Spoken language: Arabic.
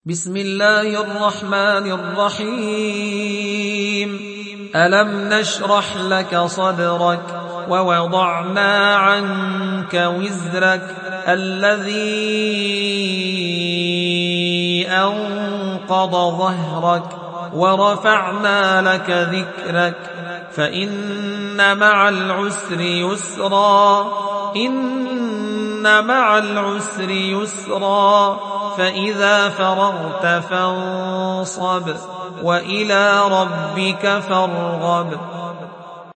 بسم الله الرحمن الرحيم. ألم نشرح لك صدرك ووضعنا عنك وزرك الذي أنقض ظهرك ورفعنا لك ذكرك فإن مع العسر يسرا إن مع العسر يسرا فإذا فرغت فانصب وإلى ربك فارغب.